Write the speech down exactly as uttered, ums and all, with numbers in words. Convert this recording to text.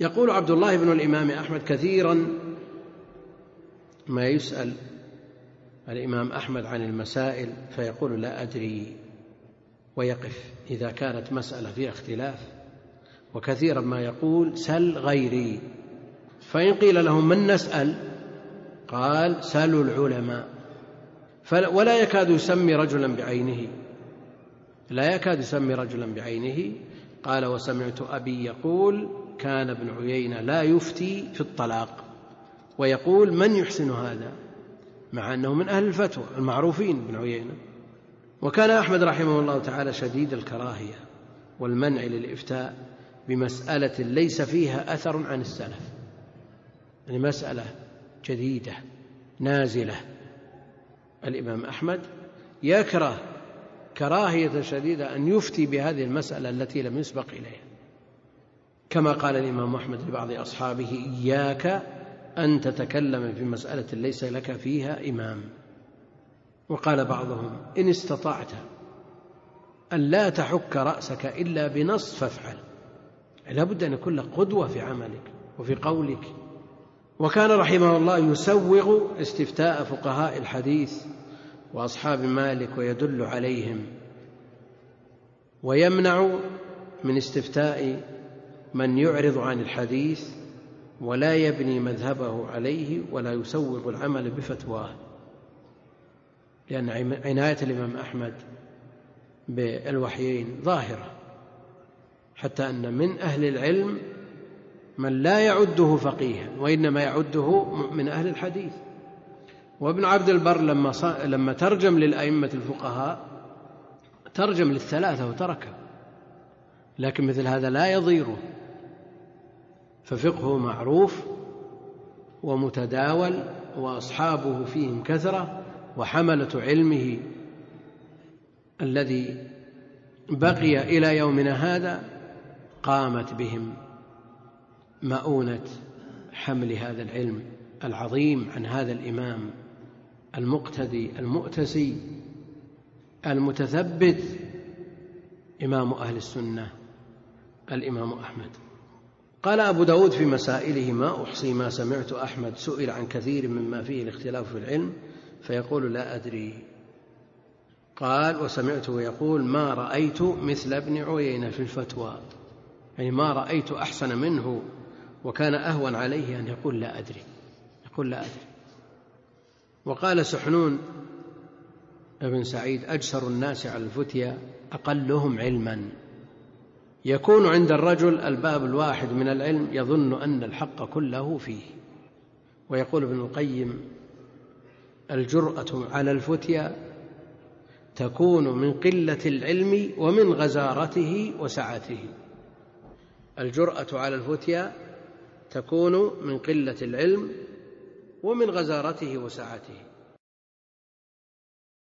يقول عبد الله بن الإمام أحمد: كثيرا ما يسأل الإمام أحمد عن المسائل فيقول لا أدري ويقف إذا كانت مسألة فيها اختلاف، وكثيرا ما يقول سل غيري، فإن قيل لهم من نسأل قال سلوا العلماء، ولا يكاد يسمي رجلا بعينه لا يكاد يسمي رجلا بعينه. قال: وسمعت أبي يقول: كان ابن عيينة لا يفتي في الطلاق، ويقول: من يحسن هذا؟ مع أنه من أهل الفتوى المعروفين ابن عيينة. وكان أحمد رحمه الله تعالى شديد الكراهية والمنع للإفتاء بمسألة ليس فيها أثر عن السلف، يعني مسألة جديدة نازلة. الإمام أحمد يكره كراهية شديدة أن يفتي بهذه المسألة التي لم يسبق إليها، كما قال الإمام أحمد لبعض أصحابه: إياك أن تتكلم في مسألة ليس لك فيها إمام. وقال بعضهم: إن استطعت أن لا تحك رأسك إلا بنص فافعل، لا بد أن يكون لك قدوة في عملك وفي قولك. وكان رحمه الله يسوغ استفتاء فقهاء الحديث وأصحاب مالك ويدل عليهم، ويمنع من استفتاء من يعرض عن الحديث ولا يبني مذهبه عليه ولا يسوغ العمل بفتواه، لأن عناية الإمام أحمد بالوحيين ظاهرة، حتى أن من أهل العلم من لا يعده فقيها وإنما يعده من أهل الحديث. وابن عبد البر لما, لما ترجم للأئمة الفقهاء ترجم للثلاثة وتركه، لكن مثل هذا لا يضيره، ففقهه معروف ومتداول وأصحابه فيهم كثرة، وحملة علمه الذي بقي إلى يومنا هذا قامت بهم مؤونة حمل هذا العلم العظيم عن هذا الإمام المقتدي المؤتسي المتثبت، إمام أهل السنة الإمام أحمد. قال أبو داود في مسائله: ما أحصي ما سمعت أحمد سئل عن كثير مما فيه الاختلاف في العلم فيقول لا أدري. قال: وسمعته يقول: ما رأيت مثل ابن عيينة في الفتوى، يعني ما رأيت أحسن منه، وكان أهون عليه أن يقول لا أدري يقول لا أدري. وقال سحنون ابن سعيد: أجسر الناس على الفتيا أقلهم علما. يكون عند الرجل الباب الواحد من العلم يظن أن الحق كله فيه. ويقول ابن القيم: الجرأة على الفتيا تكون من قلة العلم ومن غزارته وسعته. الجرأة على الفتيا تكون من قلة العلم ومن غزارته وسعته.